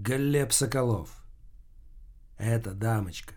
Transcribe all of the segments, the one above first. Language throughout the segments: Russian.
Глеб Соколов. Это дамочка.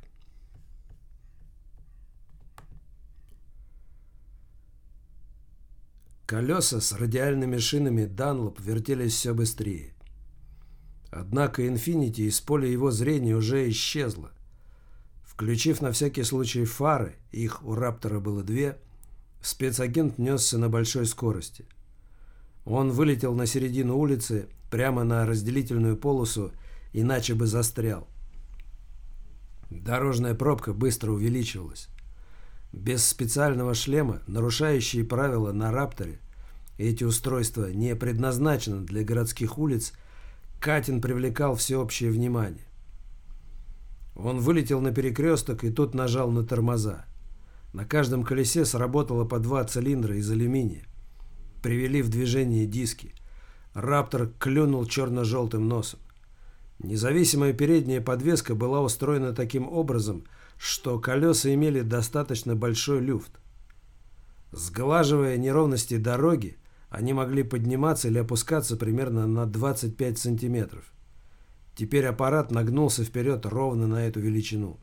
Колеса с радиальными шинами Данлоп вертелись все быстрее. Однако Инфинити из поля его зрения уже исчезла. Включив на всякий случай фары, их у Раптора было 2, спецагент несся на большой скорости. Он вылетел на середину улицы, прямо на разделительную полосу, иначе бы застрял. Дорожная пробка быстро увеличивалась. Без специального шлема, нарушающие правила на Рапторе, эти устройства не предназначены для городских улиц, Катин привлекал всеобщее внимание. Он вылетел на перекресток и тут нажал на тормоза. На каждом колесе сработало по 2 цилиндра из алюминия. Привели в движение диски. Раптор клюнул черно-желтым носом. Независимая передняя подвеска была устроена таким образом, что колеса имели достаточно большой люфт. Сглаживая неровности дороги, они могли подниматься или опускаться примерно на 25 сантиметров. Теперь аппарат нагнулся вперед ровно на эту величину.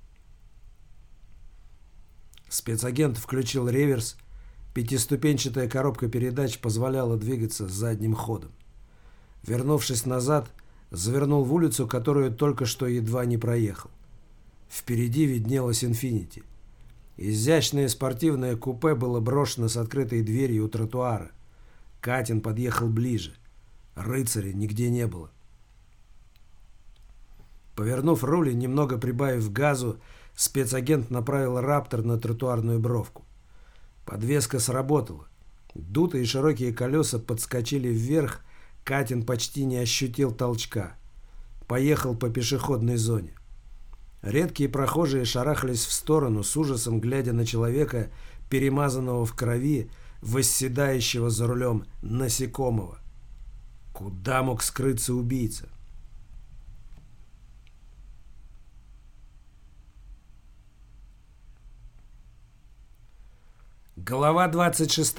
Спецагент включил реверс. 5-ступенчатая коробка передач позволяла двигаться задним ходом. Вернувшись назад, завернул в улицу, которую только что едва не проехал. Впереди виднелось Инфинити. Изящное спортивное купе было брошено с открытой дверью у тротуара. Катин подъехал ближе. Рыцаря нигде не было. Повернув руль и немного прибавив газу, спецагент направил Раптор на тротуарную бровку. Подвеска сработала. Дутые широкие колеса подскочили вверх, Катин почти не ощутил толчка. Поехал по пешеходной зоне. Редкие прохожие шарахались в сторону, с ужасом глядя на человека, перемазанного в крови, восседающего за рулем насекомого. Куда мог скрыться убийца? Глава 26.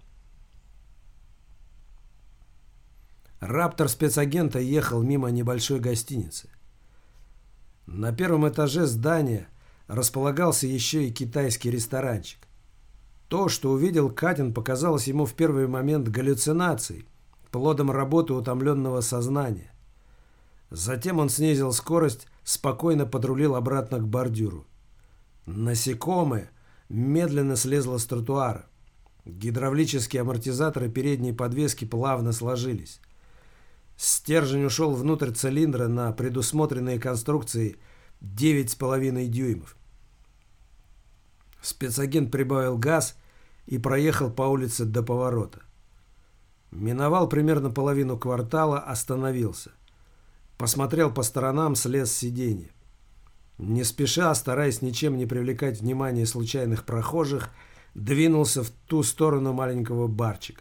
Раптор спецагента ехал мимо небольшой гостиницы. На первом этаже здания располагался еще и китайский ресторанчик. То, что увидел Катин, показалось ему в первый момент галлюцинацией, плодом работы утомленного сознания. Затем он снизил скорость, спокойно подрулил обратно к бордюру. Насекомое медленно слезло с тротуара. Гидравлические амортизаторы передней подвески плавно сложились. Стержень ушел внутрь цилиндра на предусмотренные конструкции 9,5 дюймов. Спецагент прибавил газ и проехал по улице до поворота. Миновал примерно половину квартала, остановился. Посмотрел по сторонам, слез с сиденья. Не спеша, стараясь ничем не привлекать внимание случайных прохожих, двинулся в ту сторону маленького барчика.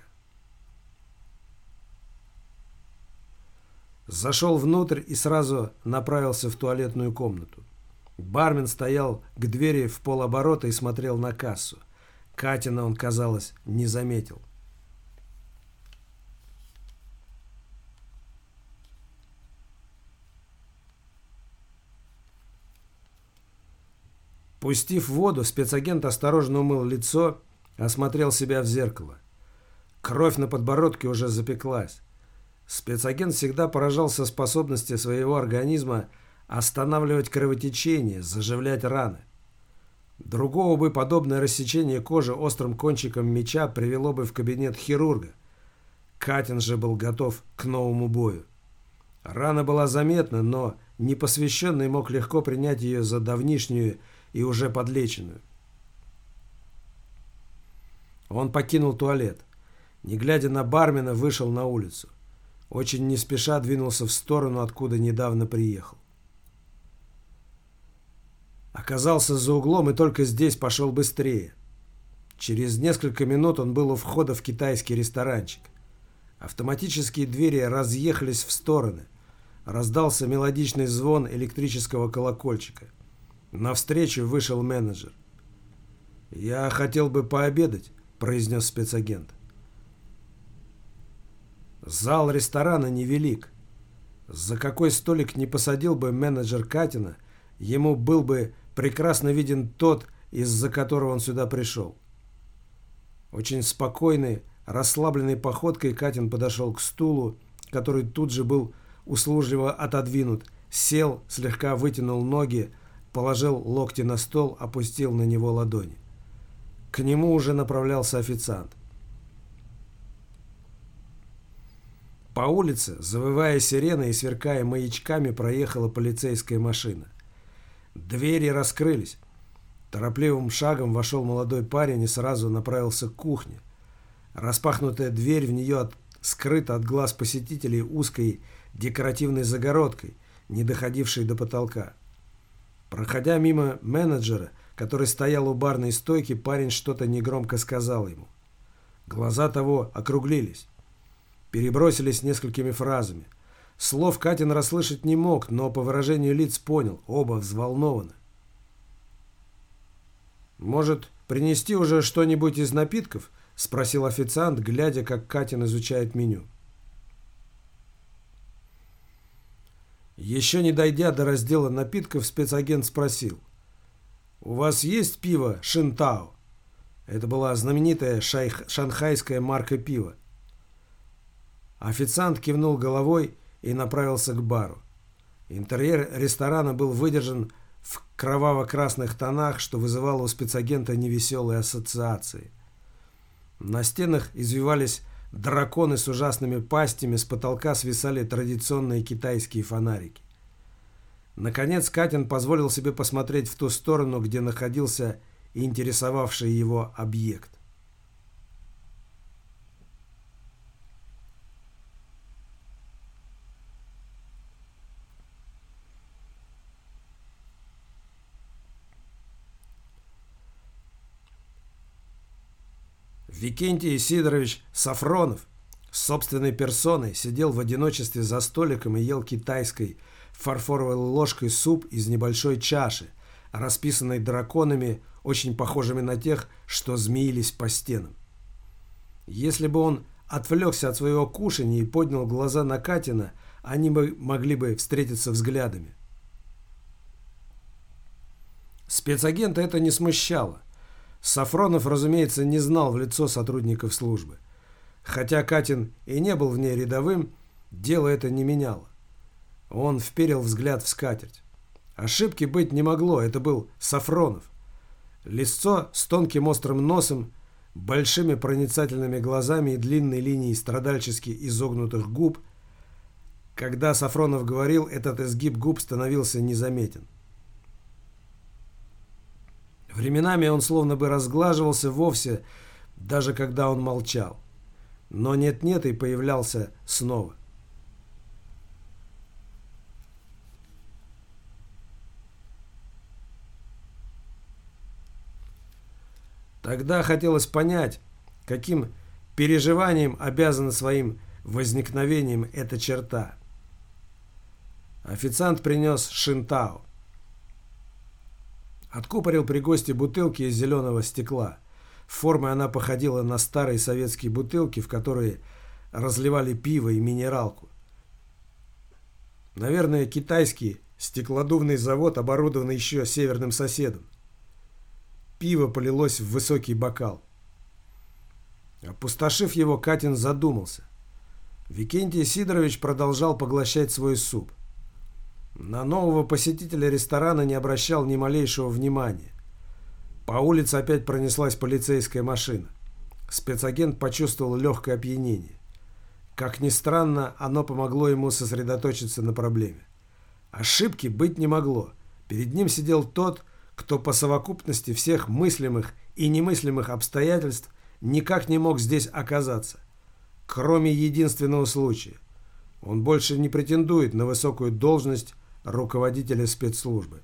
Зашел внутрь и сразу направился в туалетную комнату. Бармен стоял к двери в полоборота и смотрел на кассу. Катина он, казалось, не заметил. Пустив воду, спецагент осторожно умыл лицо, осмотрел себя в зеркало. Кровь на подбородке уже запеклась. Спецагент всегда поражался способности своего организма останавливать кровотечение, заживлять раны. Другого бы подобное рассечение кожи острым кончиком меча привело бы в кабинет хирурга. Катин же был готов к новому бою. Рана была заметна, но непосвященный мог легко принять ее за давнишнюю и уже подлеченную. Он покинул туалет. Не глядя на бармена, вышел на улицу. Очень не спеша двинулся в сторону, откуда недавно приехал. Оказался за углом и только здесь пошел быстрее. Через несколько минут он был у входа в китайский ресторанчик. Автоматические двери разъехались в стороны. Раздался мелодичный звон электрического колокольчика. Навстречу вышел менеджер. «Я хотел бы пообедать», — произнес спецагент. Зал ресторана невелик. За какой столик не посадил бы менеджер Катина, ему был бы прекрасно виден тот, из-за которого он сюда пришел. Очень спокойной, расслабленной походкой Катин подошел к стулу, который тут же был услужливо отодвинут, сел, слегка вытянул ноги, положил локти на стол, опустил на него ладони. К нему уже направлялся официант. По улице, завывая сиреной и сверкая маячками, проехала полицейская машина. Двери раскрылись. Торопливым шагом вошел молодой парень и сразу направился к кухне. Распахнутая дверь в нее скрыта от глаз посетителей узкой декоративной загородкой, не доходившей до потолка. Проходя мимо менеджера, который стоял у барной стойки, парень что-то негромко сказал ему. Глаза того округлились. Перебросились несколькими фразами. Слов Катин расслышать не мог, но по выражению лиц понял, оба взволнованы. «Может, принести уже что-нибудь из напитков?» – спросил официант, глядя, как Катин изучает меню. Еще не дойдя до раздела напитков, спецагент спросил: «У вас есть пиво Шинтао?» Это была знаменитая шанхайская марка пива. Официант кивнул головой и направился к бару. Интерьер ресторана был выдержан в кроваво-красных тонах, что вызывало у спецагента невеселые ассоциации. На стенах извивались драконы с ужасными пастями, с потолка свисали традиционные китайские фонарики. Наконец Катин позволил себе посмотреть в ту сторону, где находился интересовавший его объект. Викентий Сидорович Сафронов с собственной персоной сидел в одиночестве за столиком и ел китайской фарфоровой ложкой суп из небольшой чаши, расписанной драконами, очень похожими на тех, что змеились по стенам. Если бы он отвлекся от своего кушания и поднял глаза на Катина, они бы могли бы встретиться взглядами. Спецагента это не смущало. Сафронов, разумеется, не знал в лицо сотрудников службы. Хотя Катин и не был в ней рядовым, дело это не меняло. Он вперил взгляд в скатерть. Ошибки быть не могло, это был Сафронов. Лицо с тонким острым носом, большими проницательными глазами и длинной линией страдальчески изогнутых губ. Когда Сафронов говорил, этот изгиб губ становился незаметен. Временами он словно бы разглаживался вовсе, даже когда он молчал. Но нет-нет и появлялся снова. Тогда хотелось понять, каким переживанием обязана своим возникновением эта черта. Официант принес Шинтао. Откупорил при гости бутылки из зеленого стекла. Формой она походила на старые советские бутылки, в которые разливали пиво и минералку. Наверное, китайский стеклодувный завод оборудован еще северным соседом. Пиво полилось в высокий бокал. Опустошив его, Катин задумался. Викентий Сидорович продолжал поглощать свой суп. На нового посетителя ресторана не обращал ни малейшего внимания. По улице опять пронеслась полицейская машина. Спецагент почувствовал легкое опьянение. Как ни странно, оно помогло ему сосредоточиться на проблеме. Ошибки быть не могло. Перед ним сидел тот, кто по совокупности всех мыслимых и немыслимых обстоятельств никак не мог здесь оказаться. Кроме единственного случая. Он больше не претендует на высокую должность руководителя спецслужбы.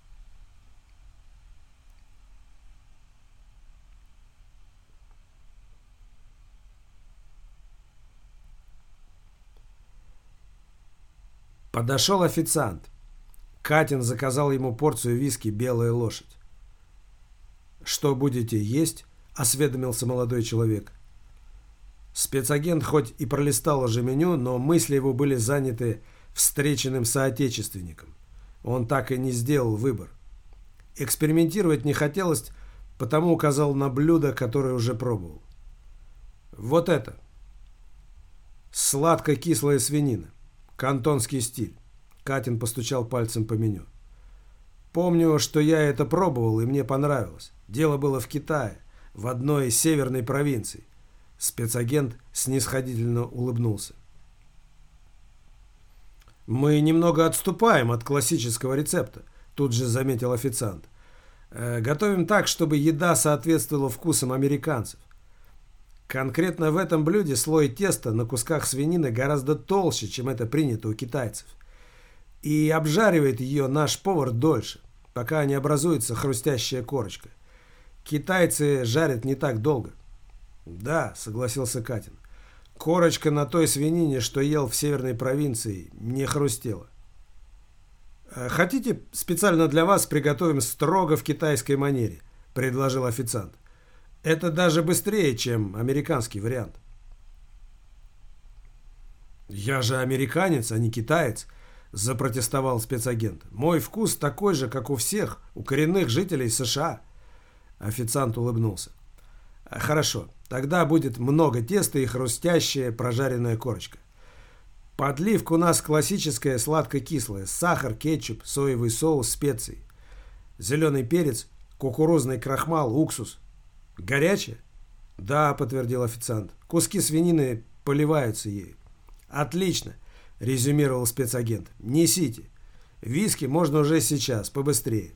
Подошел официант. Катин заказал ему порцию виски «Белая лошадь». «Что будете есть?» – осведомился молодой человек. Спецагент хоть и пролистал уже меню, но мысли его были заняты встреченным соотечественникам. Он так и не сделал выбор. Экспериментировать не хотелось, потому указал на блюдо, которое уже пробовал. Вот это. Сладко-кислая свинина. Кантонский стиль. Катин постучал пальцем по меню. Помню, что я это пробовал, и мне понравилось. Дело было в Китае, в одной из северной провинций. Спецагент снисходительно улыбнулся. «Мы немного отступаем от классического рецепта», тут же заметил официант. «Готовим так, чтобы еда соответствовала вкусам американцев. Конкретно в этом блюде слой теста на кусках свинины гораздо толще, чем это принято у китайцев. И обжаривает ее наш повар дольше, пока не образуется хрустящая корочка. Китайцы жарят не так долго». «Да», — согласился Катин. «Корочка на той свинине, что ел в северной провинции, не хрустела». «Хотите, специально для вас приготовим строго в китайской манере», — предложил официант. «Это даже быстрее, чем американский вариант». «Я же американец, а не китаец», — запротестовал спецагент. «Мой вкус такой же, как у всех, у коренных жителей США». Официант улыбнулся. «Хорошо, тогда будет много теста и хрустящая прожаренная корочка. Подливка у нас классическая сладко-кислая. Сахар, кетчуп, соевый соус, специи. Зеленый перец, кукурузный крахмал, уксус. Горячая?» «Да», — подтвердил официант. «Куски свинины поливаются ею». «Отлично», — резюмировал спецагент. «Несите. Виски можно уже сейчас, побыстрее».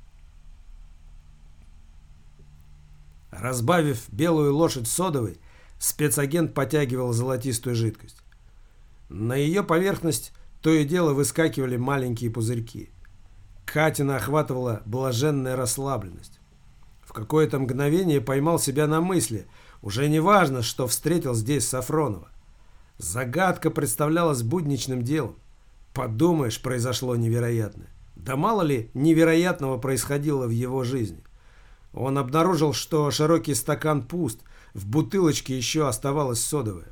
Разбавив белую лошадь содовой, спецагент потягивал золотистую жидкость. На ее поверхность то и дело выскакивали маленькие пузырьки. Катина охватывала блаженная расслабленность. В какое-то мгновение поймал себя на мысли, уже не важно, что встретил здесь Сафронова. Загадка представлялась будничным делом. Подумаешь, произошло невероятное. Да мало ли невероятного происходило в его жизни. Он обнаружил, что широкий стакан пуст, в бутылочке еще оставалась содовая.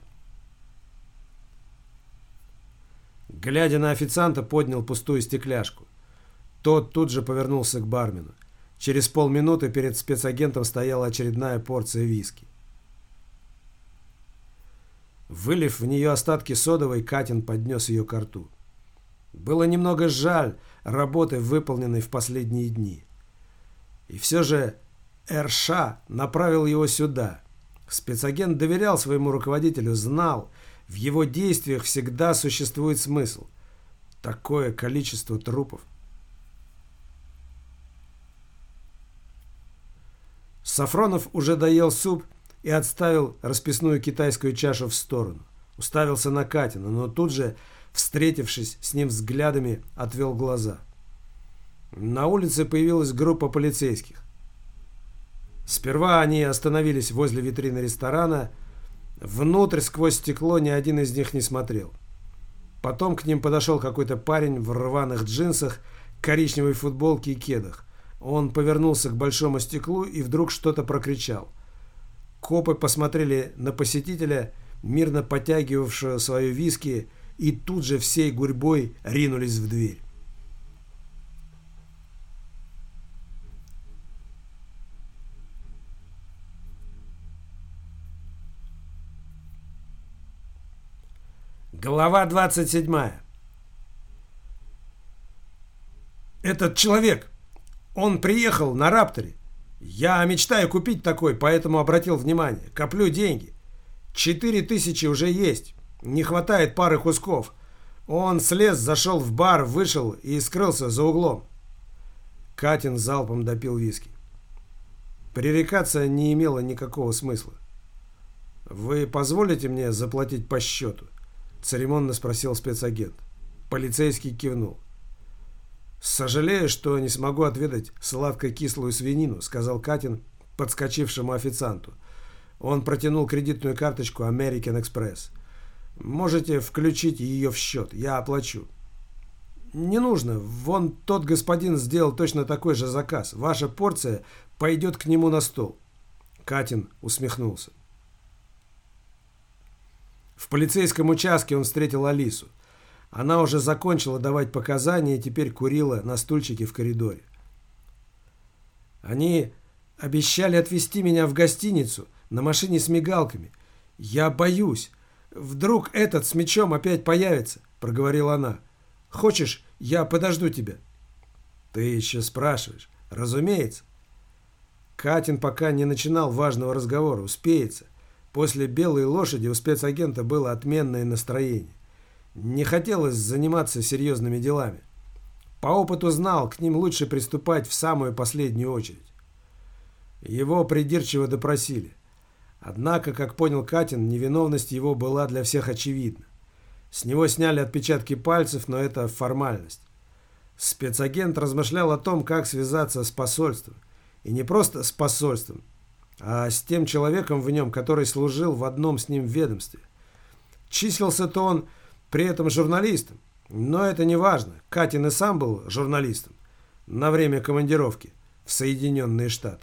Глядя на официанта, поднял пустую стекляшку. Тот тут же повернулся к бармену. Через полминуты перед спецагентом стояла очередная порция виски. Вылив в нее остатки содовой, Катин поднес ее ко рту. Было немного жаль работы, выполненной в последние дни. И все же РШ направил его сюда. Спецагент доверял своему руководителю, знал, в его действиях всегда существует смысл. Такое количество трупов. Сафронов уже доел суп и отставил расписную китайскую чашу в сторону. Уставился на Катина, но тут же, встретившись с ним взглядами, отвел глаза. На улице появилась группа полицейских. Сперва они остановились возле витрины ресторана. Внутрь сквозь стекло ни один из них не смотрел. Потом к ним подошел какой-то парень в рваных джинсах, коричневой футболке и кедах. Он повернулся к большому стеклу и вдруг что-то прокричал. Копы посмотрели на посетителя, мирно потягивавшего свое виски, и тут же всей гурьбой ринулись в дверь. Глава 27. Этот человек, он приехал на Рапторе. Я мечтаю купить такой, поэтому обратил внимание. Коплю деньги. 4000 уже есть. Не хватает пары кусков. Он слез, зашел в бар, вышел и скрылся за углом. Катин залпом допил виски. Пререкаться не имело никакого смысла. «Вы позволите мне заплатить по счету?» — церемонно спросил спецагент. Полицейский кивнул. «Сожалею, что не смогу отведать сладко-кислую свинину», — сказал Катин подскочившему официанту. Он протянул кредитную карточку American Express. «Можете включить ее в счет, я оплачу». «Не нужно, вон тот господин сделал точно такой же заказ. Ваша порция пойдет к нему на стол». Катин усмехнулся. В полицейском участке он встретил Алису. Она уже закончила давать показания и теперь курила на стульчике в коридоре. «Они обещали отвезти меня в гостиницу на машине с мигалками. Я боюсь. Вдруг этот с мечом опять появится», — проговорила она. «Хочешь, я подожду тебя?» «Ты еще спрашиваешь?» «Разумеется». Катин пока не начинал важного разговора. Успеется. После «Белой лошади» у спецагента было отменное настроение. Не хотелось заниматься серьезными делами. По опыту знал, к ним лучше приступать в самую последнюю очередь. Его придирчиво допросили. Однако, как понял Катин, невиновность его была для всех очевидна. С него сняли отпечатки пальцев, но это формальность. Спецагент размышлял о том, как связаться с посольством. И не просто с посольством, а с тем человеком в нем, который служил в одном с ним ведомстве. Числился-то он при этом журналистом, но это не важно. Катин и сам был журналистом на время командировки в Соединенные Штаты.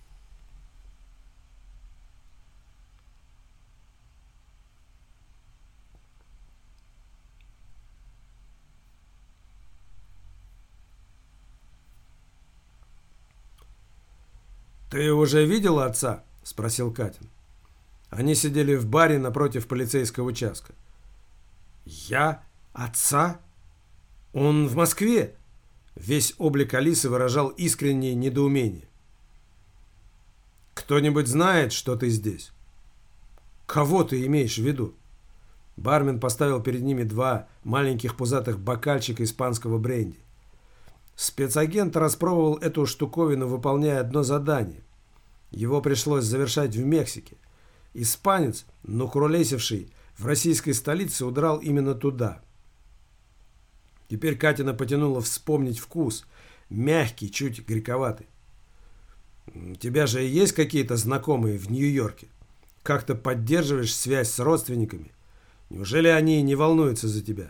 «Ты уже видел отца?» – спросил Катин. Они сидели в баре напротив полицейского участка. «Я? Отца? Он в Москве?» Весь облик Алисы выражал искреннее недоумение. «Кто-нибудь знает, что ты здесь?» «Кого ты имеешь в виду?» Бармен поставил перед ними 2 маленьких пузатых бокальчика испанского бренди. Спецагент распробовал эту штуковину, выполняя одно задание. Его пришлось завершать в Мексике. Испанец, но куролесивший в российской столице, удрал именно туда. Теперь Катина потянуло вспомнить вкус. Мягкий, чуть горьковатый. «У тебя же есть какие-то знакомые в Нью-Йорке? Как-то поддерживаешь связь с родственниками? Неужели они не волнуются за тебя?»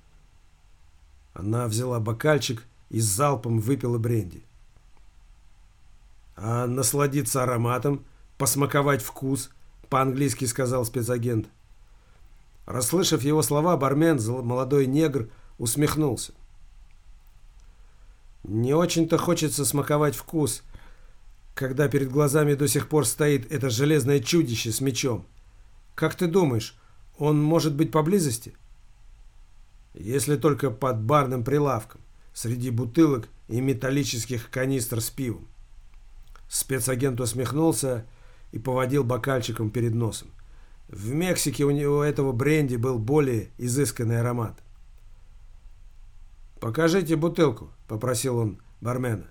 Она взяла бокальчик и с залпом выпила бренди. «А насладиться ароматом, посмаковать вкус», — по-английски сказал спецагент. Расслышав его слова, бармен, молодой негр, усмехнулся. «Не очень-то хочется смаковать вкус, когда перед глазами до сих пор стоит это железное чудище с мечом. Как ты думаешь, он может быть поблизости?» «Если только под барным прилавком, среди бутылок и металлических канистр с пивом». Спецагент усмехнулся и поводил бокальчиком перед носом. В Мексике у него этого бренди был более изысканный аромат. «Покажите бутылку», — попросил он бармена.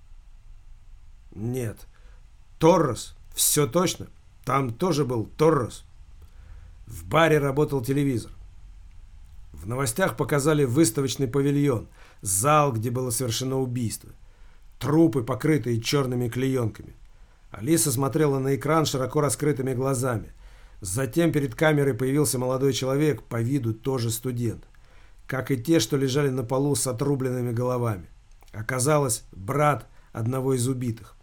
«Нет. Торрос. Все точно. Там тоже был Торрос». В баре работал телевизор. В новостях показали выставочный павильон, зал, где было совершено убийство. Трупы, покрытые черными клеенками. Алиса смотрела на экран широко раскрытыми глазами. Затем перед камерой появился молодой человек, по виду тоже студент. Как и те, что лежали на полу с отрубленными головами. Оказалось, брат одного из убитых.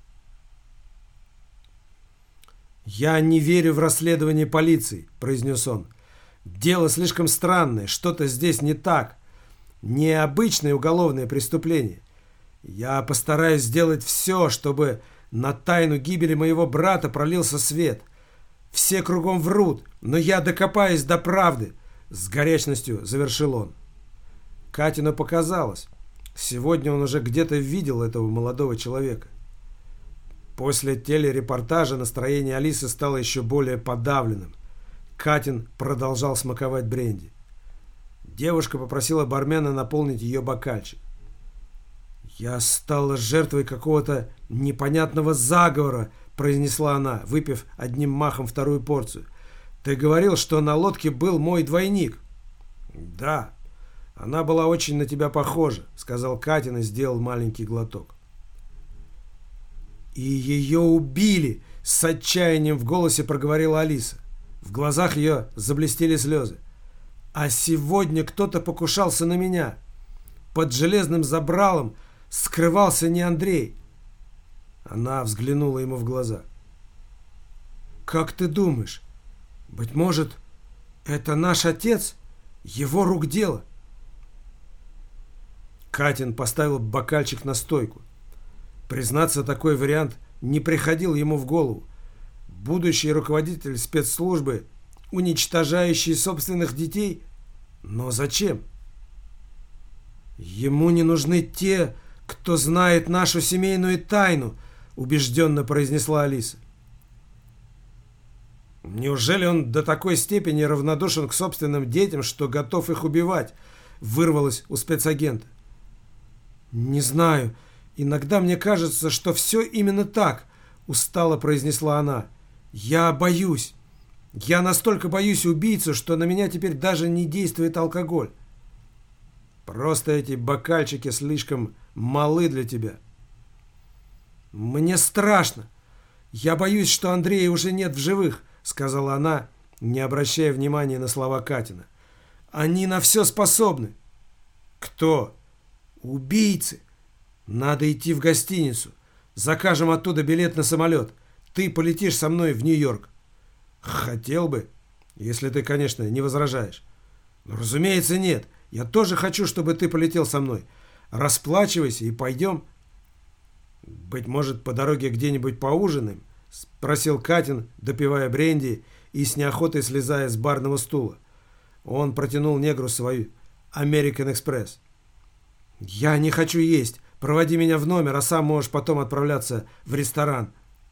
«Я не верю в расследование полиции», — произнес он. «Дело слишком странное, что-то здесь не так. Необычное уголовное преступление. Я постараюсь сделать все, чтобы на тайну гибели моего брата пролился свет. Все кругом врут, но я докопаюсь до правды», — с горячностью завершил он. Катину показалось. Сегодня он уже где-то видел этого молодого человека. После телерепортажа настроение Алисы стало еще более подавленным. Катин продолжал смаковать бренди. Девушка попросила бармена наполнить ее бокальчик. «Я стала жертвой какого-то непонятного заговора», — произнесла она, выпив одним махом вторую порцию. «Ты говорил, что на лодке был мой двойник». «Да, она была очень на тебя похожа», — сказал Катин и сделал маленький глоток. «И ее убили!» — с отчаянием в голосе проговорила Алиса. В глазах ее заблестели слезы. «А сегодня кто-то покушался на меня. Под железным забралом скрывался не Андрей». Она взглянула ему в глаза. «Как ты думаешь, быть может, это наш отец? Его рук дело?» Катин поставил бокальчик на стойку. Признаться, такой вариант не приходил ему в голову. Будущий руководитель спецслужбы, уничтожающий собственных детей? Но зачем? Ему не нужны те, кто знает нашу семейную тайну, убежденно произнесла Алиса. Неужели он до такой степени равнодушен к собственным детям, что готов их убивать? Вырвалось у спецагента. Не знаю. Иногда мне кажется, что все именно так, устало произнесла она. Я боюсь. Я настолько боюсь убийцу, что на меня теперь даже не действует алкоголь. Просто эти бокальчики слишком малы для тебя. Мне страшно. Я боюсь, что Андрея уже нет в живых, сказала она, не обращая внимания на слова Катина. Они на все способны. Кто? Убийцы. Надо идти в гостиницу. Закажем оттуда билет на самолет. Ты полетишь со мной в Нью-Йорк. Хотел бы, если ты, конечно, не возражаешь. Разумеется, нет. Я тоже хочу, чтобы ты полетел со мной. Расплачивайся и пойдем. Быть может, по дороге где-нибудь поужинаем? Спросил Катин, допивая бренди и с неохотой слезая с барного стула. Он протянул негру свою American Express. Я не хочу есть. Проводи меня в номер, а сам можешь потом отправляться в ресторан.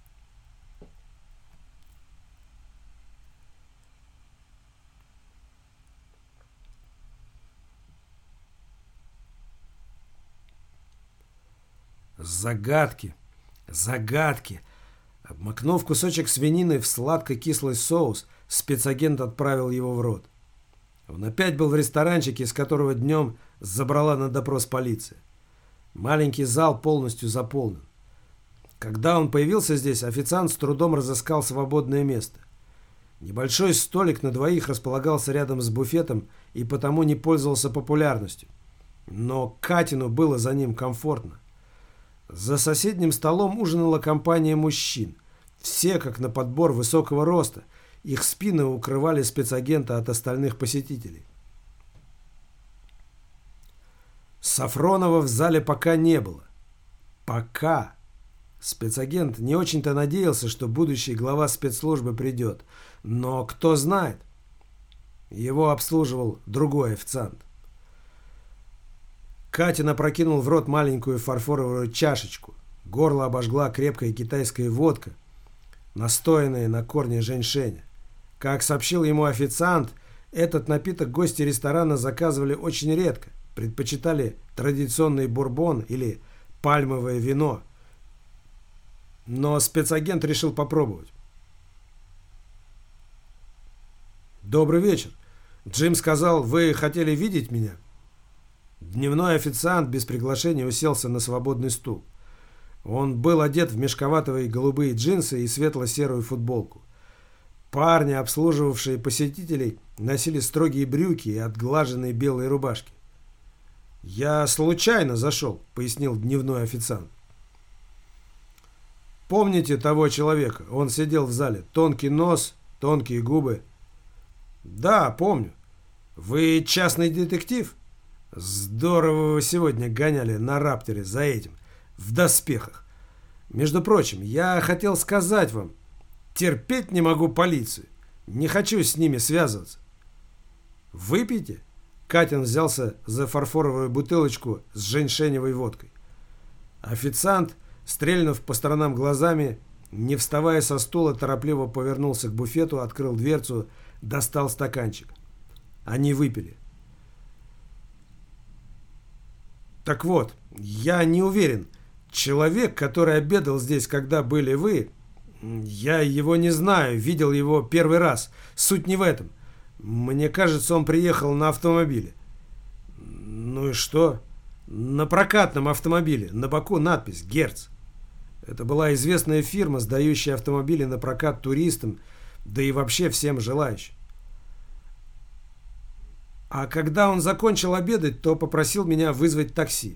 Загадки, загадки. Обмакнув кусочек свинины в сладко-кислый соус, спецагент отправил его в рот. Он опять был в ресторанчике, из которого днем забрала на допрос полиция. Маленький зал полностью заполнен. Когда он появился здесь, официант с трудом разыскал свободное место. Небольшой столик на двоих располагался рядом с буфетом и потому не пользовался популярностью. Но Катину было за ним комфортно. За соседним столом ужинала компания мужчин. Все, как на подбор, высокого роста. Их спины укрывали спецагента от остальных посетителей. Сафронова в зале пока не было. Пока. Спецагент не очень-то надеялся, что будущий глава спецслужбы придет. Но кто знает. Его обслуживал другой официант. Катин опрокинул в рот маленькую фарфоровую чашечку. Горло обожгла крепкая китайская водка, настоянная на корне женьшеня. Как сообщил ему официант, этот напиток гости ресторана заказывали очень редко. Предпочитали традиционный бурбон или пальмовое вино. Но спецагент решил попробовать. «Добрый вечер. Джим сказал, вы хотели видеть меня?» Дневной официант без приглашения уселся на свободный стул. Он был одет в мешковатые голубые джинсы и светло-серую футболку. Парни, обслуживавшие посетителей, носили строгие брюки и отглаженные белые рубашки. «Я случайно зашел», — пояснил дневной официант. «Помните того человека? Он сидел в зале. Тонкий нос, тонкие губы». «Да, помню. Вы частный детектив?» «Здорово вы сегодня гоняли на Рапторе за этим, в доспехах. Между прочим, я хотел сказать вам, терпеть не могу полицию. Не хочу с ними связываться». «Выпейте?» Катин взялся за фарфоровую бутылочку с женьшеневой водкой. Официант, стрельнув по сторонам глазами, не вставая со стула, торопливо повернулся к буфету, открыл дверцу, достал стаканчик. Они выпили. «Так вот, я не уверен. Человек, который обедал здесь, когда были вы, я его не знаю, видел его первый раз. Суть не в этом. Мне кажется, он приехал на автомобиле». «Ну и что?» «На прокатном автомобиле. На боку надпись «Герц». Это была известная фирма, сдающая автомобили на прокат туристам, да и вообще всем желающим. А когда он закончил обедать, то попросил меня вызвать такси».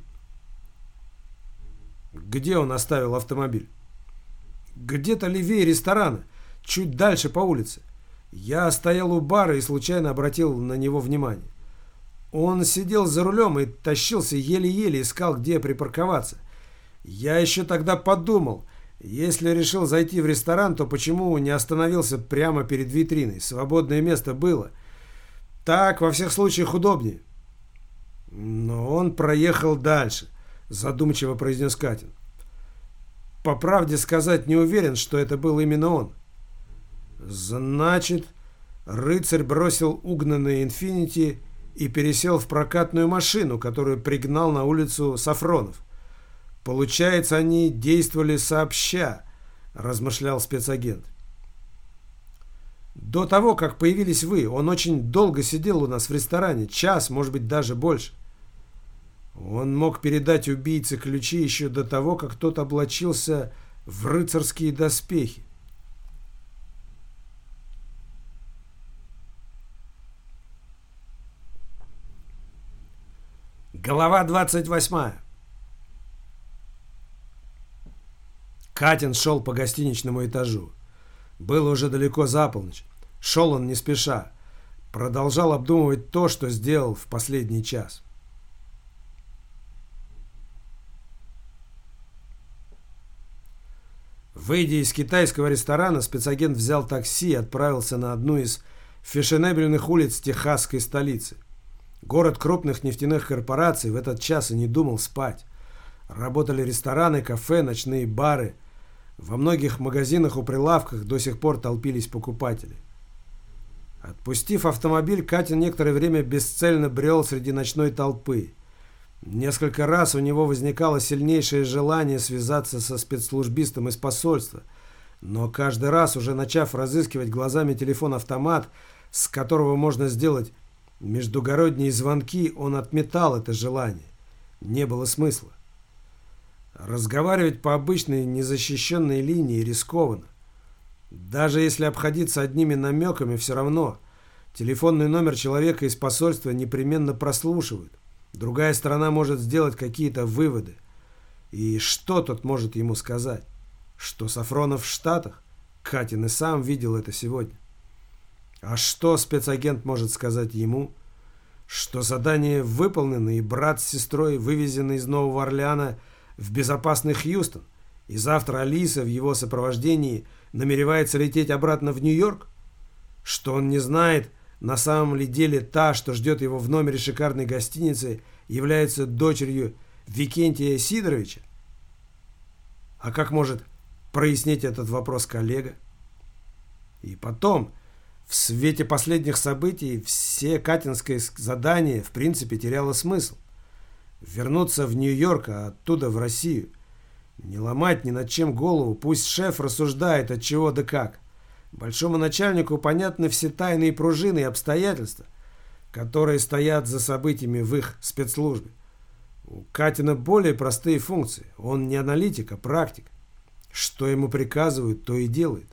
«Где он оставил автомобиль?» «Где-то левее ресторана, чуть дальше по улице. Я стоял у бара и случайно обратил на него внимание. Он сидел за рулем и тащился еле-еле, искал, где припарковаться. Я еще тогда подумал, если решил зайти в ресторан, то почему не остановился прямо перед витриной? Свободное место было. Так, во всех случаях, удобнее. Но он проехал дальше, задумчиво произнес Катин. По правде сказать, не уверен, что это был именно он. Значит, рыцарь бросил угнанный «Инфинити» и пересел в прокатную машину, которую пригнал на улицу Сафронов. Получается, они действовали сообща, размышлял спецагент. До того, как появились вы, он очень долго сидел у нас в ресторане, час, может быть, даже больше. Он мог передать убийце ключи еще до того, как тот облачился в рыцарские доспехи. Глава 28. Катин шел по гостиничному этажу. Было уже далеко за полночь. Шел он не спеша. Продолжал обдумывать то, что сделал в последний час. Выйдя из китайского ресторана, спецагент взял такси и отправился на одну из фешенебельных улиц техасской столицы. Город крупных нефтяных корпораций в этот час и не думал спать. Работали рестораны, кафе, ночные бары. Во многих магазинах у прилавках до сих пор толпились покупатели. Отпустив автомобиль, Катин некоторое время бесцельно брел среди ночной толпы. Несколько раз у него возникало сильнейшее желание связаться со спецслужбистом из посольства, но каждый раз, уже начав разыскивать глазами телефон-автомат, с которого можно сделать междугородние звонки, он отметал это желание. Не было смысла. Разговаривать по обычной незащищенной линии рискованно. Даже если обходиться одними намеками, все равно телефонный номер человека из посольства непременно прослушивают. Другая сторона может сделать какие-то выводы. И что тот может ему сказать? Что Сафронов в Штатах? Катин и сам видел это сегодня. А что спецагент может сказать ему? Что задание выполнено, и брат с сестрой вывезены из Нового Орлеана в безопасный Хьюстон, и завтра Алиса в его сопровождении намеревается лететь обратно в Нью-Йорк? Что он не знает, на самом ли деле та, что ждет его в номере шикарной гостиницы, является дочерью Викентия Сидоровича? А как может прояснить этот вопрос коллега? И потом, в свете последних событий, все катинское задание в принципе теряло смысл. Вернуться в Нью-Йорк, а оттуда в Россию. Не ломать ни над чем голову, пусть шеф рассуждает от чего да как. Большому начальнику понятны все тайные пружины и обстоятельства, которые стоят за событиями в их спецслужбе. У Катина более простые функции. Он не аналитик, а практик. Что ему приказывают, то и делает.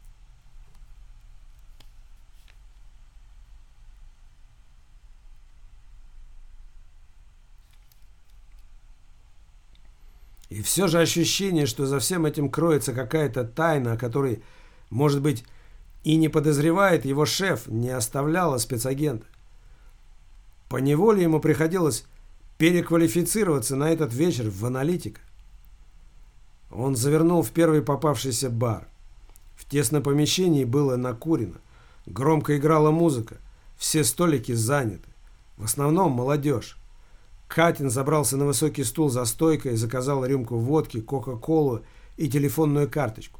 И все же ощущение, что за всем этим кроется какая-то тайна, о которой, может быть, и не подозревает его шеф, не оставляло спецагента. Поневоле ему приходилось переквалифицироваться на этот вечер в аналитика. Он завернул в первый попавшийся бар. В тесном помещении было накурено. Громко играла музыка. Все столики заняты. В основном молодежь. Катин забрался на высокий стул за стойкой, заказал рюмку водки, кока-колу и телефонную карточку.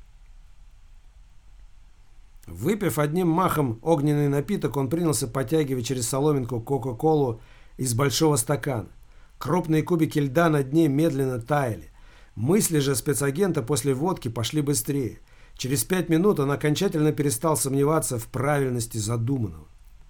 Выпив одним махом огненный напиток, он принялся потягивать через соломинку кока-колу из большого стакана. Крупные кубики льда на дне медленно таяли. Мысли же спецагента после водки пошли быстрее. Через 5 минут он окончательно перестал сомневаться в правильности задуманного.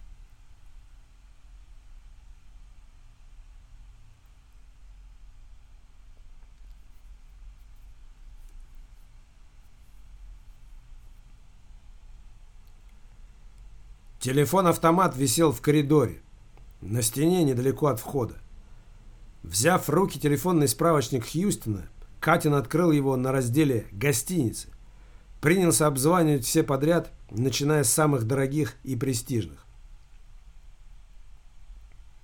Телефон-автомат висел в коридоре, на стене недалеко от входа. Взяв в руки телефонный справочник Хьюстона, Катин открыл его на разделе «Гостиницы». Принялся обзванивать все подряд, начиная с самых дорогих и престижных.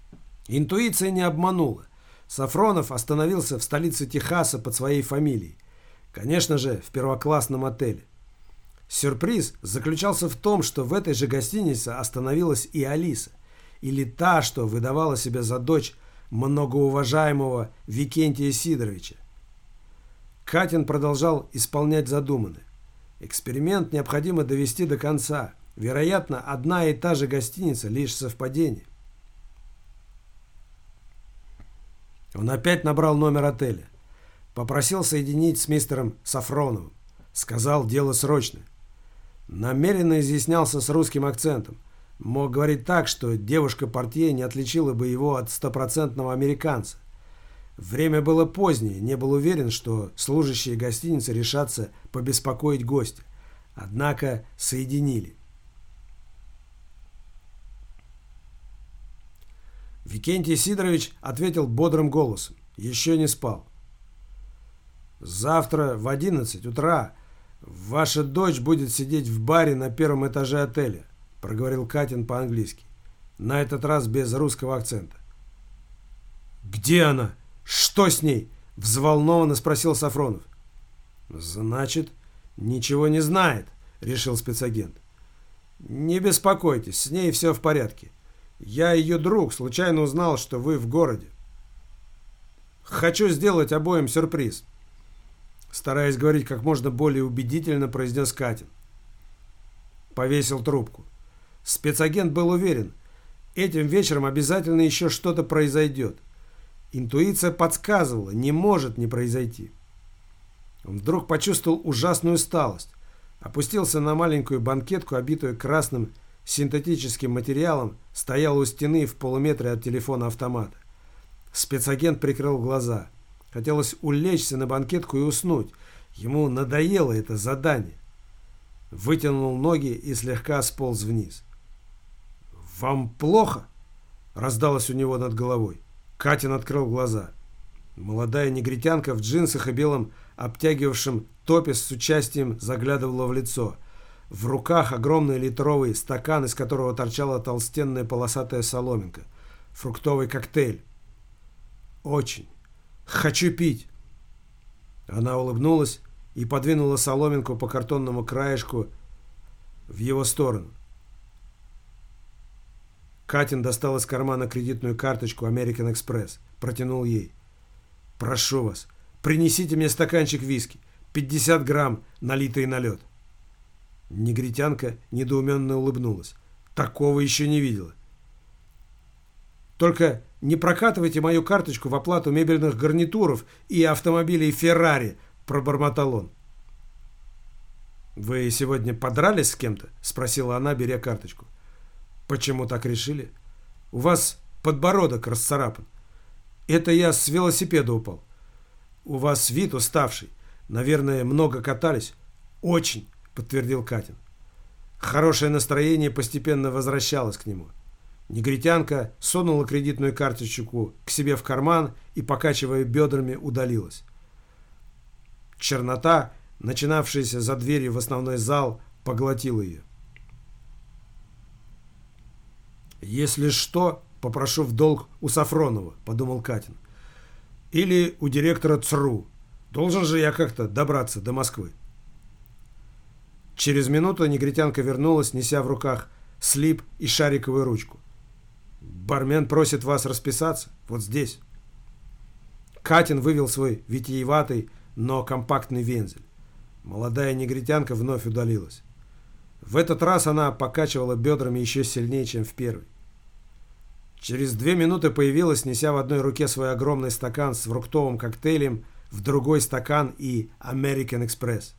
Интуиция не обманула. Сафронов остановился в столице Техаса под своей фамилией. Конечно же, в первоклассном отеле. Сюрприз заключался в том, что в этой же гостинице остановилась и Алиса, или та, что выдавала себя за дочь многоуважаемого Викентия Сидоровича. Катин продолжал исполнять задуманное. Эксперимент необходимо довести до конца. Вероятно, одна и та же гостиница, лишь совпадение. Он опять набрал номер отеля. Попросил соединить с мистером Сафроновым. Сказал, дело срочное. Намеренно изъяснялся с русским акцентом. Мог говорить так, что девушка-портье не отличила бы его от стопроцентного американца. Время было позднее, не был уверен, что служащие гостиницы решатся побеспокоить гостя. Однако соединили. Викентий Сидорович ответил бодрым голосом. Еще не спал. «Завтра в 11 утра ваша дочь будет сидеть в баре на первом этаже отеля», проговорил Катин по-английски. На этот раз без русского акцента. «Где она? Что с ней?» взволнованно спросил Сафронов. «Значит, ничего не знает», решил спецагент. «Не беспокойтесь, с ней все в порядке. Я ее друг, случайно узнал, что вы в городе. Хочу сделать обоим сюрприз», стараясь говорить как можно более убедительно, произнес Катин. Повесил трубку. Спецагент был уверен, этим вечером обязательно еще что-то произойдет. Интуиция подсказывала, не может не произойти. Он вдруг почувствовал ужасную усталость. Опустился на маленькую банкетку, обитую красным синтетическим материалом, стоял у стены в полуметре от телефона автомата. Спецагент прикрыл глаза. Хотелось улечься на банкетку и уснуть. Ему надоело это задание. Вытянул ноги и слегка сполз вниз. «Вам плохо?» раздалось у него над головой. Катин открыл глаза. Молодая негритянка в джинсах и белом обтягивавшем топе с участием заглядывала в лицо. В руках огромный литровый стакан, из которого торчала толстенная полосатая соломинка. Фруктовый коктейль. «Очень. Хочу пить». Она улыбнулась и подвинула соломинку по картонному краешку в его сторону. Катин достал из кармана кредитную карточку American Express. Протянул ей. «Прошу вас, принесите мне стаканчик виски. 50 грамм, налитый на лед». Негритянка недоуменно улыбнулась. Такого еще не видела. «Только не прокатывайте мою карточку в оплату мебельных гарнитуров и автомобилей Феррари», пробормотал он. «Вы сегодня подрались с кем-то?» спросила она, беря карточку. «Почему так решили? У вас подбородок расцарапан. Это я с велосипеда упал. У вас вид уставший. Наверное, много катались». «Очень», подтвердил Катин. Хорошее настроение постепенно возвращалось к нему. Негритянка сунула кредитную карточку к себе в карман и, покачивая бедрами, удалилась. Чернота, начинавшаяся за дверью в основной зал, поглотила ее. «Если что, попрошу в долг у Сафронова», — подумал Катин. «Или у директора ЦРУ. Должен же я как-то добраться до Москвы». Через минуту негритянка вернулась, неся в руках слип и шариковую ручку. «Бармен просит вас расписаться. Вот здесь». Катин вывел свой витиеватый, но компактный вензель. Молодая негритянка вновь удалилась. В этот раз она покачивала бедрами еще сильнее, чем в первый. Через 2 минуты появилась, неся в одной руке свой огромный стакан с фруктовым коктейлем, в другой стакан и American Express.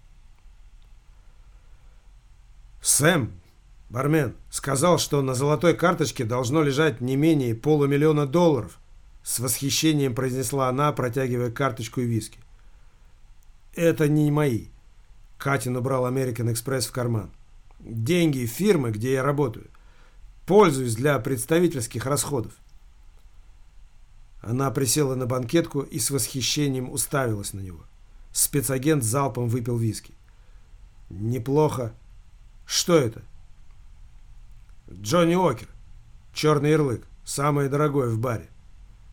«Сэм, бармен, сказал, что на золотой карточке должно лежать не менее $500 000, с восхищением произнесла она, протягивая карточку и виски. «Это не мои». Катин убрал American Express в карман. «Деньги фирмы, где я работаю. Пользуюсь для представительских расходов». Она присела на банкетку и с восхищением уставилась на него. Спецагент залпом выпил виски. «Неплохо. Что это?» «Джонни Уокер. Черный ярлык. Самое дорогое в баре».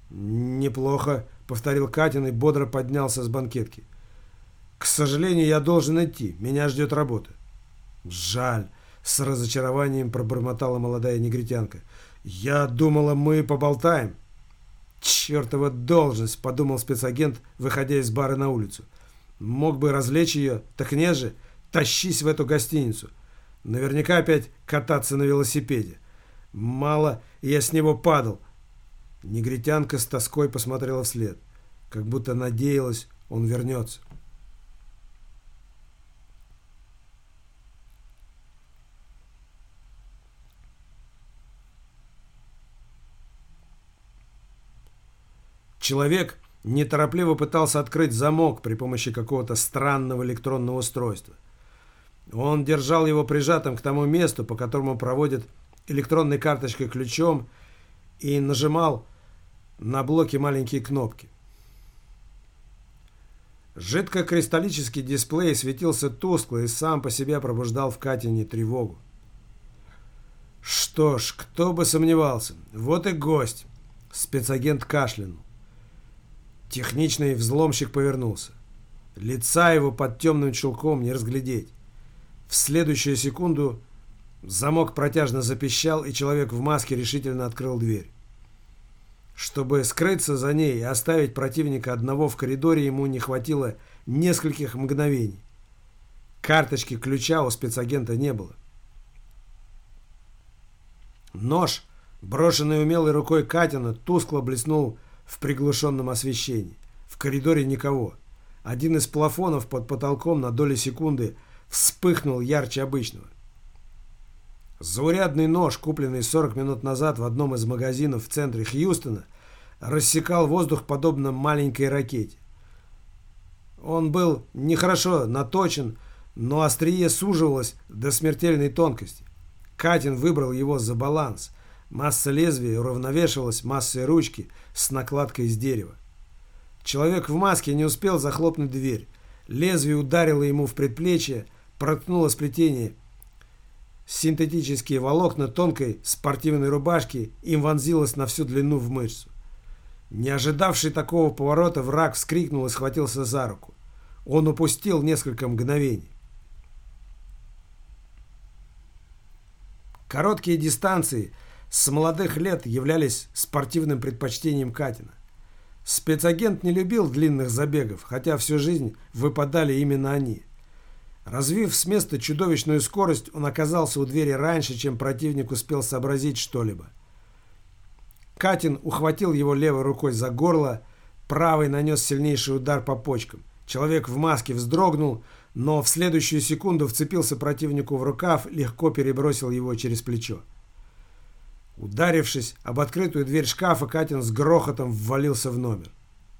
«Неплохо», — повторил Катин и бодро поднялся с банкетки. «К сожалению, я должен идти. Меня ждет работа». «Жаль», — с разочарованием пробормотала молодая негритянка. «Я думала, мы поболтаем». «Чертова должность», — подумал спецагент, выходя из бара на улицу. «Мог бы развлечь ее, так не же, тащись в эту гостиницу. Наверняка опять кататься на велосипеде. Мало я с него падал». Негритянка с тоской посмотрела вслед, как будто надеялась, он вернется. Человек неторопливо пытался открыть замок при помощи какого-то странного электронного устройства. Он держал его прижатым к тому месту, по которому проводят электронной карточкой ключом, и нажимал на блоке маленькие кнопки. Жидкокристаллический дисплей светился тускло и сам по себе пробуждал в Катине тревогу. Что ж, кто бы сомневался. Вот и гость. Спецагент кашлянул. Техничный взломщик повернулся. Лица его под темным чулком не разглядеть. В следующую секунду замок протяжно запищал, и человек в маске решительно открыл дверь. Чтобы скрыться за ней и оставить противника одного в коридоре, ему не хватило нескольких мгновений. Карточки ключа у спецагента не было. Нож, брошенный умелой рукой Катина, тускло блеснул в приглушенном освещении. В коридоре никого. Один из плафонов под потолком на долю секунды вспыхнул ярче обычного. Заурядный нож, купленный 40 минут назад в одном из магазинов в центре Хьюстона, рассекал воздух подобно маленькой ракете. Он был нехорошо наточен, но острие суживалось до смертельной тонкости. Катин выбрал его за баланс. Масса лезвия уравновешивалась массой ручки с накладкой из дерева. Человек в маске не успел захлопнуть дверь. Лезвие ударило ему в предплечье, проткнуло сплетение. Синтетические волокна тонкой спортивной рубашки им вонзилось на всю длину в мышцу. Не ожидавший такого поворота, враг вскрикнул и схватился за руку. Он упустил несколько мгновений. Короткие дистанции с молодых лет являлись спортивным предпочтением Катина. Спецагент не любил длинных забегов, хотя всю жизнь выпадали именно они. Развив с места чудовищную скорость, он оказался у двери раньше, чем противник успел сообразить что-либо. Катин ухватил его левой рукой за горло, правой нанес сильнейший удар по почкам. Человек в маске вздрогнул, но в следующую секунду вцепился противнику в рукав, легко перебросил его через плечо. Ударившись об открытую дверь шкафа, Катин с грохотом ввалился в номер.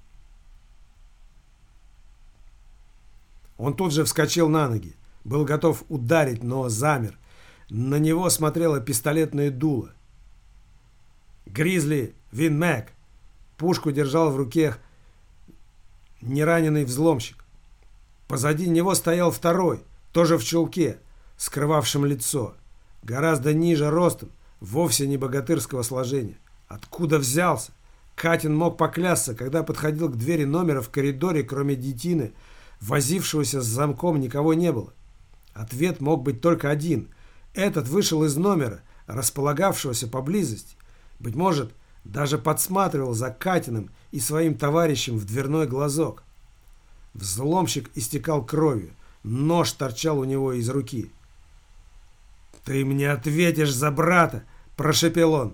Он тут же вскочил на ноги, был готов ударить, но замер. На него смотрело пистолетное дуло. Гризли Вин Мэг. Пушку держал в руке нераненый взломщик. Позади него стоял второй, тоже в чулке, скрывавшем лицо, гораздо ниже ростом, вовсе не богатырского сложения. Откуда взялся? Катин мог поклясться, когда подходил к двери номера в коридоре, кроме детины, возившегося с замком, никого не было. Ответ мог быть только один. Этот вышел из номера, располагавшегося поблизости. Быть может, даже подсматривал за Катиным и своим товарищем в дверной глазок. Взломщик истекал кровью. Нож торчал у него из руки. «Ты мне ответишь за брата!» – прошепел он.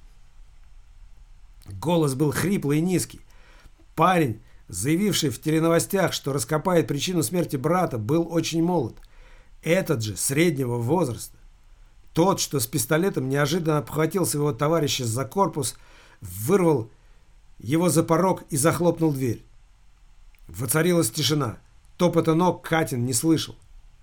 Голос был хриплый и низкий. Парень, заявивший в теленовостях, что раскопает причину смерти брата, был очень молод. Этот же среднего возраста. Тот, что с пистолетом, неожиданно обхватил своего товарища за корпус, вырвал его за порог и захлопнул дверь. Воцарилась тишина. Топота ног Катин не слышал.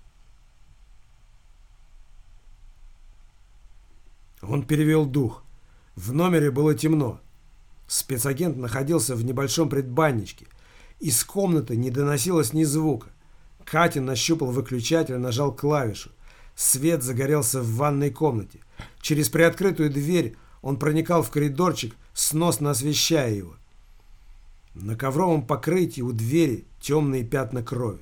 Он перевел дух. В номере было темно. Спецагент находился в небольшом предбанничке. Из комнаты не доносилось ни звука. Катин нащупал выключатель и нажал клавишу. Свет загорелся в ванной комнате. Через приоткрытую дверь он проникал в коридорчик, сносно освещая его. На ковровом покрытии у двери темные пятна крови.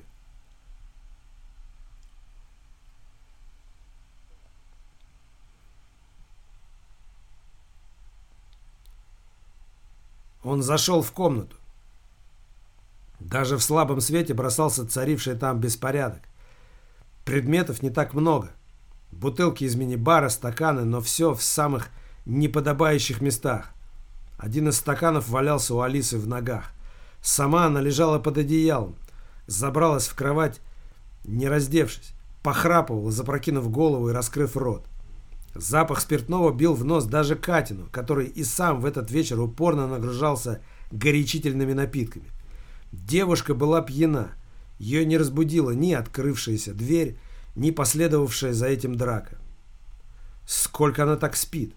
Он зашел в комнату. Даже в слабом свете бросался царивший там беспорядок. Предметов не так много. Бутылки из мини-бара, стаканы, но все в самых неподобающих местах. Один из стаканов валялся у Алисы в ногах. Сама она лежала под одеялом, забралась в кровать, не раздевшись, похрапывала, запрокинув голову и раскрыв рот. Запах спиртного бил в нос даже Катину, который и сам в этот вечер упорно нагружался горячительными напитками. Девушка была пьяна. Ее не разбудила ни открывшаяся дверь, ни последовавшая за этим драка. Сколько она так спит?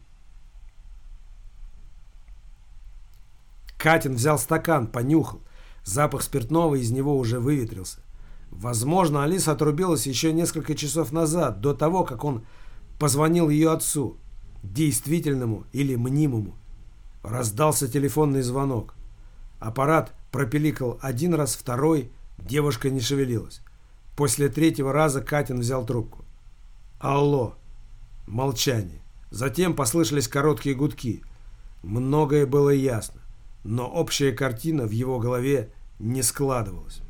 Катин взял стакан, понюхал. Запах спиртного из него уже выветрился. Возможно, Алиса отрубилась еще несколько часов назад, до того, как он позвонил ее отцу, действительному или мнимому. Раздался телефонный звонок. Аппарат пропиликал один раз, второй. Девушка не шевелилась. После третьего раза Катин взял трубку. «Алло!» Молчание. Затем послышались короткие гудки. Многое было ясно, но общая картина в его голове не складывалась.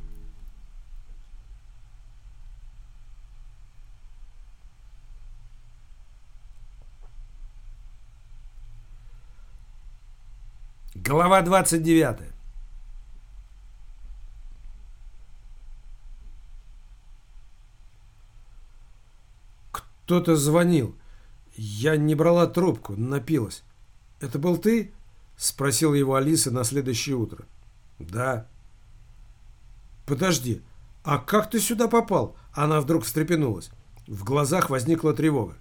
Глава 29. Кто-то звонил. Я не брала трубку, напилась. «Это был ты?» — спросила его Алиса на следующее утро. «Да». «Подожди, а как ты сюда попал?» Она вдруг встрепенулась. В глазах возникла тревога.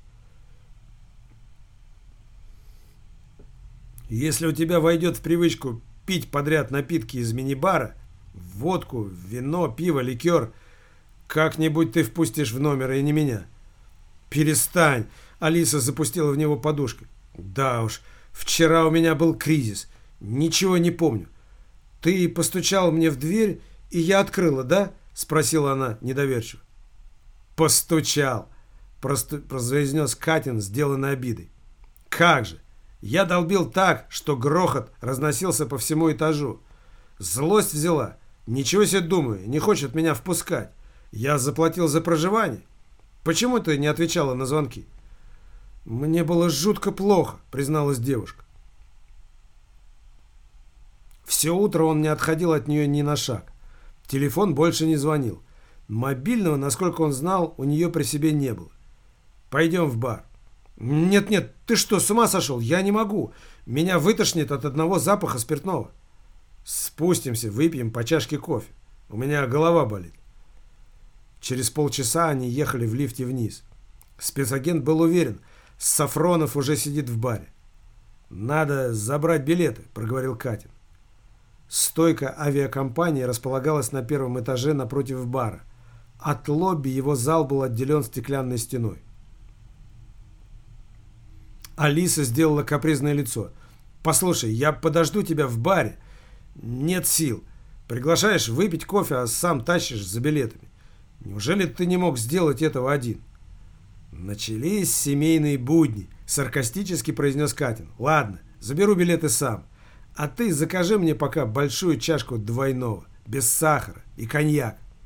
«Если у тебя войдет в привычку пить подряд напитки из мини-бара, водку, вино, пиво, ликер, как-нибудь ты впустишь в номер и не меня». «Перестань!» — Алиса запустила в него подушкой. «Да уж, вчера у меня был кризис. Ничего не помню. Ты постучал мне в дверь, и я открыла, да?» — спросила она недоверчиво. «Постучал!» — произнес Катин, сделанный обидой. «Как же! Я долбил так, что грохот разносился по всему этажу. Злость взяла. Ничего себе думаю, не хочет меня впускать. Я заплатил за проживание. Почему ты не отвечала на звонки?» «Мне было жутко плохо», — призналась девушка. Все утро он не отходил от нее ни на шаг. Телефон больше не звонил. Мобильного, насколько он знал, у нее при себе не было. «Пойдем в бар». «Нет-нет, ты что, с ума сошел? Я не могу. Меня вытошнит от одного запаха спиртного». «Спустимся, выпьем по чашке кофе. У меня голова болит». Через полчаса они ехали в лифте вниз. Спецагент был уверен, Сафронов уже сидит в баре. «Надо забрать билеты», — проговорил Катин. Стойка авиакомпании располагалась на первом этаже напротив бара. От лобби его зал был отделен стеклянной стеной. Алиса сделала капризное лицо. «Послушай, я подожду тебя в баре. Нет сил. Приглашаешь выпить кофе, а сам тащишь за билетами. Неужели ты не мог сделать этого один?» «Начались семейные будни», — саркастически произнес Катин. «Ладно, заберу билеты сам. А ты закажи мне пока большую чашку двойного, без сахара и коньяк».